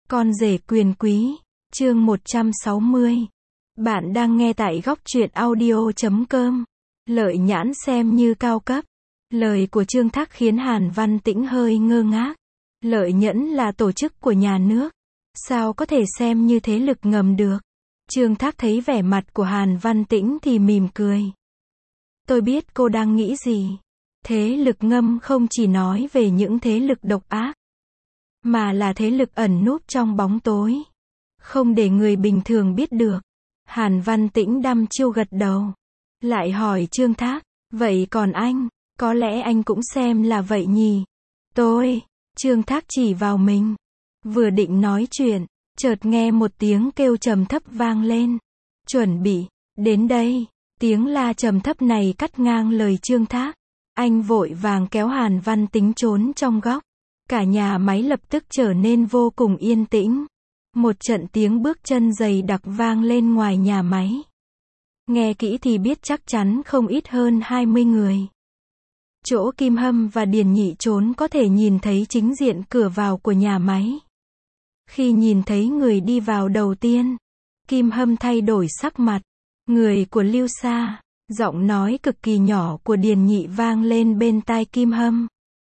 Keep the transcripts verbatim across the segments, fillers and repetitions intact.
Con rể quyền quý, chương một trăm sáu mươi. Bạn đang nghe tại góc truyện audio chấm com. Lợi Nhãn xem như cao cấp. Lời của Trương Thác khiến Hàn Văn Tĩnh hơi ngơ ngác. Lợi Nhẫn là tổ chức của nhà nước. Sao có thể xem như thế lực ngầm được? Trương Thác thấy vẻ mặt của Hàn Văn Tĩnh thì mỉm cười. Tôi biết cô đang nghĩ gì. Thế lực ngầm không chỉ nói về những thế lực độc ác, mà là thế lực ẩn núp trong bóng tối, không để người bình thường biết được. Hàn Văn Tĩnh đăm chiêu gật đầu. Lại hỏi Trương Thác, vậy còn anh, có lẽ anh cũng xem là vậy nhỉ? Tôi, Trương Thác chỉ vào mình. Vừa định nói chuyện, chợt nghe một tiếng kêu trầm thấp vang lên. Chuẩn bị, đến đây. Tiếng la trầm thấp này cắt ngang lời Trương Thác. Anh vội vàng kéo Hàn Văn Tĩnh trốn trong góc. Cả nhà máy lập tức trở nên vô cùng yên tĩnh. Một trận tiếng bước chân dày đặc vang lên ngoài nhà máy. Nghe kỹ thì biết chắc chắn không ít hơn hai mươi người. Chỗ Kim Hâm và Điền Nhị trốn có thể nhìn thấy chính diện cửa vào của nhà máy. Khi nhìn thấy người đi vào đầu tiên, Kim Hâm thay đổi sắc mặt. Người của Lưu Sa, giọng nói cực kỳ nhỏ của Điền Nhị vang lên bên tai Kim Hâm.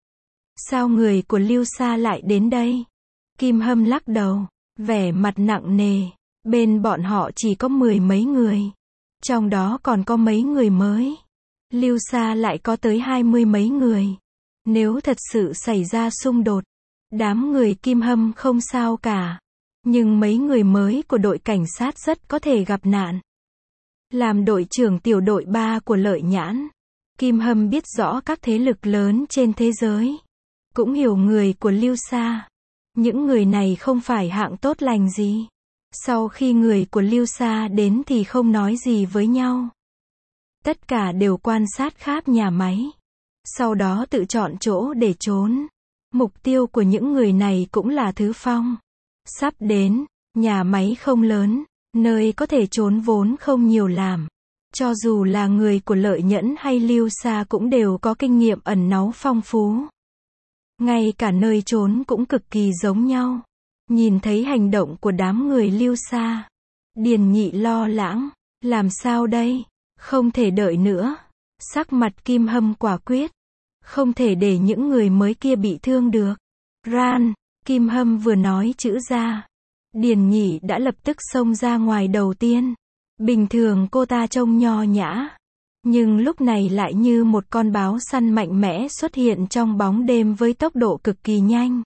Sao người của Lưu Sa lại đến đây? Kim Hâm lắc đầu, vẻ mặt nặng nề. Bên bọn họ chỉ có mười mấy người. Trong đó còn có mấy người mới. Lưu Sa lại có tới hai mươi mấy người. Nếu thật sự xảy ra xung đột, đám người Kim Hâm không sao cả. Nhưng mấy người mới của đội cảnh sát rất có thể gặp nạn. Làm đội trưởng tiểu đội ba của Lợi Nhãn, Kim Hâm biết rõ các thế lực lớn trên thế giới. Cũng hiểu người của Lưu Sa. Những người này không phải hạng tốt lành gì. Sau khi người của Lưu Sa đến thì không nói gì với nhau. Tất cả đều quan sát khắp nhà máy. Sau đó tự chọn chỗ để trốn. Mục tiêu của những người này cũng là Thứ Phong. Sắp đến, nhà máy không lớn, nơi có thể trốn vốn không nhiều làm. Cho dù là người của Lợi Nhẫn hay Lưu Sa cũng đều có kinh nghiệm ẩn náu phong phú. Ngay cả nơi trốn cũng cực kỳ giống nhau. Nhìn thấy hành động của đám người Lưu Sa, Điền Nhị lo lắng. Làm sao đây? Không thể đợi nữa. Sắc mặt Kim Hâm quả quyết. Không thể để những người mới kia bị thương được. Ran, Kim Hâm vừa nói chữ ra, Điền Nhị đã lập tức xông ra ngoài đầu tiên. Bình thường cô ta trông nho nhã, nhưng lúc này lại như một con báo săn mạnh mẽ xuất hiện trong bóng đêm với tốc độ cực kỳ nhanh.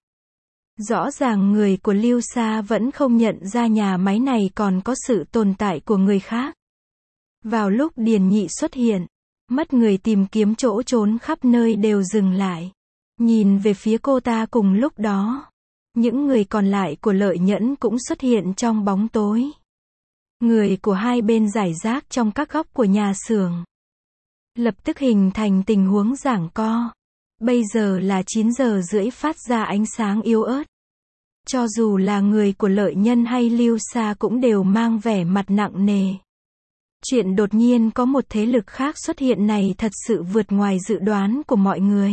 Rõ ràng người của Lưu Sa vẫn không nhận ra nhà máy này còn có sự tồn tại của người khác. Vào lúc Điền Nhị xuất hiện, mất người tìm kiếm chỗ trốn khắp nơi đều dừng lại. Nhìn về phía cô ta cùng lúc đó. Những người còn lại của Lợi Nhẫn cũng xuất hiện trong bóng tối. Người của hai bên rải rác trong các góc của nhà xưởng. Lập tức hình thành tình huống giằng co. Bây giờ là chín giờ rưỡi phát ra ánh sáng yếu ớt. Cho dù là người của Lợi Nhân hay Lưu Sa cũng đều mang vẻ mặt nặng nề. Chuyện đột nhiên có một thế lực khác xuất hiện này thật sự vượt ngoài dự đoán của mọi người.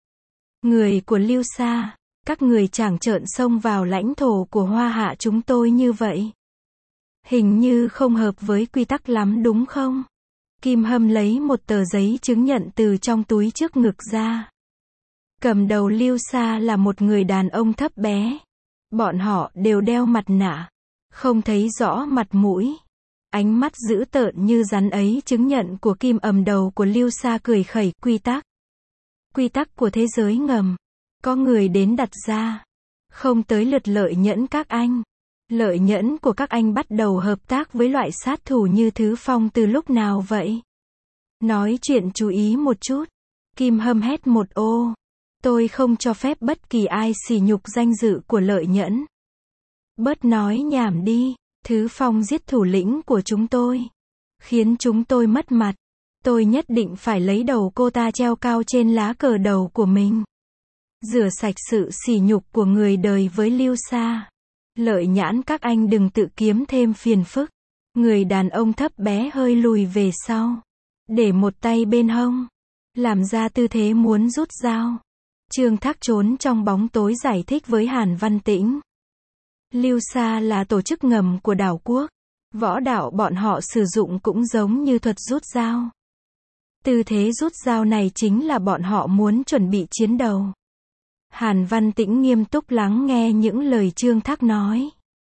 Người của Lưu Sa, các người trảng trợn xông vào lãnh thổ của Hoa Hạ chúng tôi như vậy. Hình như không hợp với quy tắc lắm đúng không? Kim Hâm lấy một tờ giấy chứng nhận từ trong túi trước ngực ra. Cầm đầu Lưu Sa là một người đàn ông thấp bé. Bọn họ đều đeo mặt nạ, không thấy rõ mặt mũi. Ánh mắt dữ tợn như rắn ấy chứng nhận của Kim ầm đầu của Lưu Sa cười khẩy. Quy tắc. Quy tắc của thế giới ngầm. Có người đến đặt ra. Không tới lượt Lợi Nhẫn các anh. Lợi Nhẫn của các anh bắt đầu hợp tác với loại sát thủ như Thứ Phong từ lúc nào vậy? Nói chuyện chú ý một chút. Kim Hâm hét một ô. Tôi không cho phép bất kỳ ai sỉ nhục danh dự của Lợi Nhẫn. Bớt nói nhảm đi. Thứ Phong giết thủ lĩnh của chúng tôi. Khiến chúng tôi mất mặt. Tôi nhất định phải lấy đầu cô ta treo cao trên lá cờ đầu của mình. Rửa sạch sự sỉ nhục của người đời với Lưu Sa. Lợi Nhãn các anh đừng tự kiếm thêm phiền phức. Người đàn ông thấp bé hơi lùi về sau. Để một tay bên hông. Làm ra tư thế muốn rút dao. Trương Thác trốn trong bóng tối giải thích với Hàn Văn Tĩnh. Lưu Sa là tổ chức ngầm của đảo quốc. Võ đạo bọn họ sử dụng cũng giống như thuật rút dao. Tư thế rút dao này chính là bọn họ muốn chuẩn bị chiến đấu. Hàn Văn Tĩnh nghiêm túc lắng nghe những lời Trương Thác nói.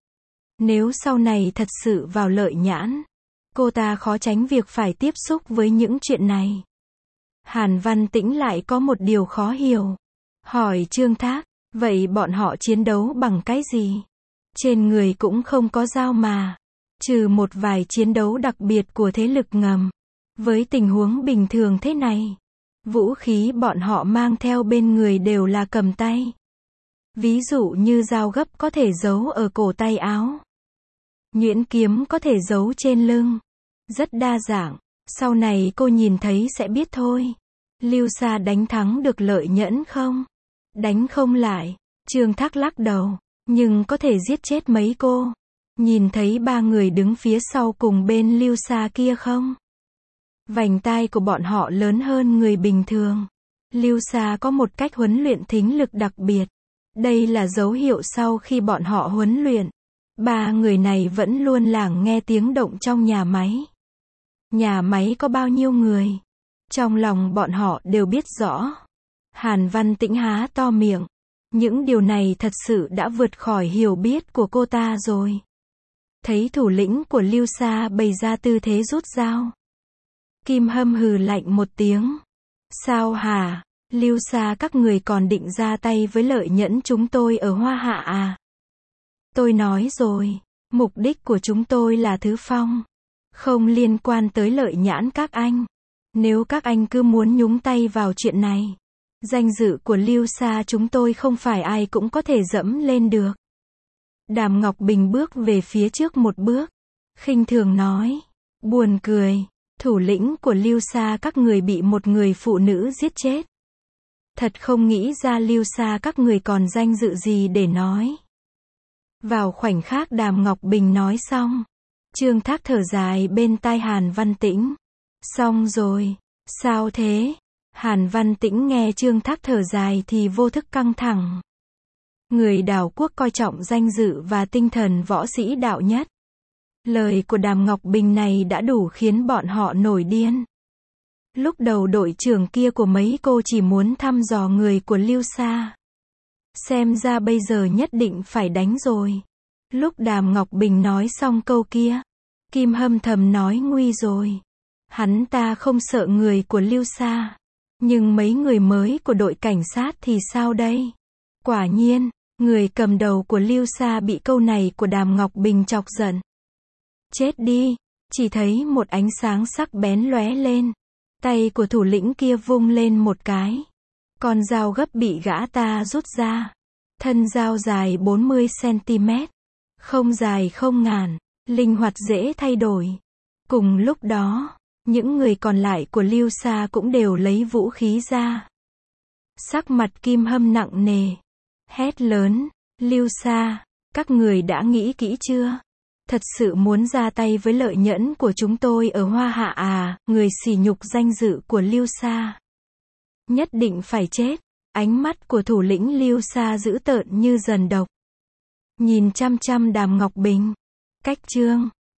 Nếu sau này thật sự vào Lợi Nhãn, cô ta khó tránh việc phải tiếp xúc với những chuyện này. Hàn Văn Tĩnh lại có một điều khó hiểu. Hỏi Trương Thác, vậy bọn họ chiến đấu bằng cái gì? Trên người cũng không có dao mà. Trừ một vài chiến đấu đặc biệt của thế lực ngầm. Với tình huống bình thường thế này, vũ khí bọn họ mang theo bên người đều là cầm tay. Ví dụ như dao gấp có thể giấu ở cổ tay áo. Nhuyễn kiếm có thể giấu trên lưng. Rất đa dạng. Sau này cô nhìn thấy sẽ biết thôi. Lưu Sa đánh thắng được Lợi Nhẫn không? Đánh không lại. Trương Thác lắc đầu. Nhưng có thể giết chết mấy cô. Nhìn thấy ba người đứng phía sau cùng bên Lưu Sa kia không? Vành tai của bọn họ lớn hơn người bình thường. Lưu Sa có một cách huấn luyện thính lực đặc biệt. Đây là dấu hiệu sau khi bọn họ huấn luyện. Ba người này vẫn luôn lảng nghe tiếng động trong nhà máy. Nhà máy có bao nhiêu người? Trong lòng bọn họ đều biết rõ. Hàn Văn Tĩnh há to miệng. Những điều này thật sự đã vượt khỏi hiểu biết của cô ta rồi. Thấy thủ lĩnh của Lưu Sa bày ra tư thế rút dao. Kim Hâm hừ lạnh một tiếng. Sao hả? Lưu Sa các người còn định ra tay với Lợi Nhẫn chúng tôi ở Hoa Hạ à? Tôi nói rồi, mục đích của chúng tôi là Thứ Phong. Không liên quan tới Lợi Nhãn các anh. Nếu các anh cứ muốn nhúng tay vào chuyện này, danh dự của Lưu Sa chúng tôi không phải ai cũng có thể dẫm lên được. Đàm Ngọc Bình bước về phía trước một bước. Khinh thường nói. Buồn cười. Thủ lĩnh của Lưu Sa các người bị một người phụ nữ giết chết. Thật không nghĩ ra Lưu Sa các người còn danh dự gì để nói. Vào khoảnh khắc Đàm Ngọc Bình nói xong, Trương Thác thở dài bên tai Hàn Văn Tĩnh. Xong rồi. Sao thế? Hàn Văn Tĩnh nghe Trương Thác thở dài thì vô thức căng thẳng. Người đảo quốc coi trọng danh dự và tinh thần võ sĩ đạo nhất. Lời của Đàm Ngọc Bình này đã đủ khiến bọn họ nổi điên. Lúc đầu đội trưởng kia của mấy cô chỉ muốn thăm dò người của Lưu Sa. Xem ra bây giờ nhất định phải đánh rồi. Lúc Đàm Ngọc Bình nói xong câu kia, Kim Hâm thầm nói nguy rồi. Hắn ta không sợ người của Lưu Sa. Nhưng mấy người mới của đội cảnh sát thì sao đây? Quả nhiên, người cầm đầu của Lưu Sa bị câu này của Đàm Ngọc Bình chọc giận. Chết đi, chỉ thấy một ánh sáng sắc bén lóe lên. Tay của thủ lĩnh kia vung lên một cái. Con dao gấp bị gã ta rút ra. Thân dao dài bốn mươi xăng-ti-mét. Không dài không ngàn, linh hoạt dễ thay đổi. Cùng lúc đó, những người còn lại của Lưu Sa cũng đều lấy vũ khí ra. Sắc mặt Kim Hâm nặng nề. Hét lớn, Lưu Sa, các người đã nghĩ kỹ chưa? Thật sự muốn ra tay với Lợi Nhẫn của chúng tôi ở Hoa Hạ à? Người sỉ nhục danh dự của Lưu Sa. Nhất định phải chết. Ánh mắt của thủ lĩnh Lưu Sa dữ tợn như dần độc. Nhìn chăm chăm Đàm Ngọc Bình. Cách chương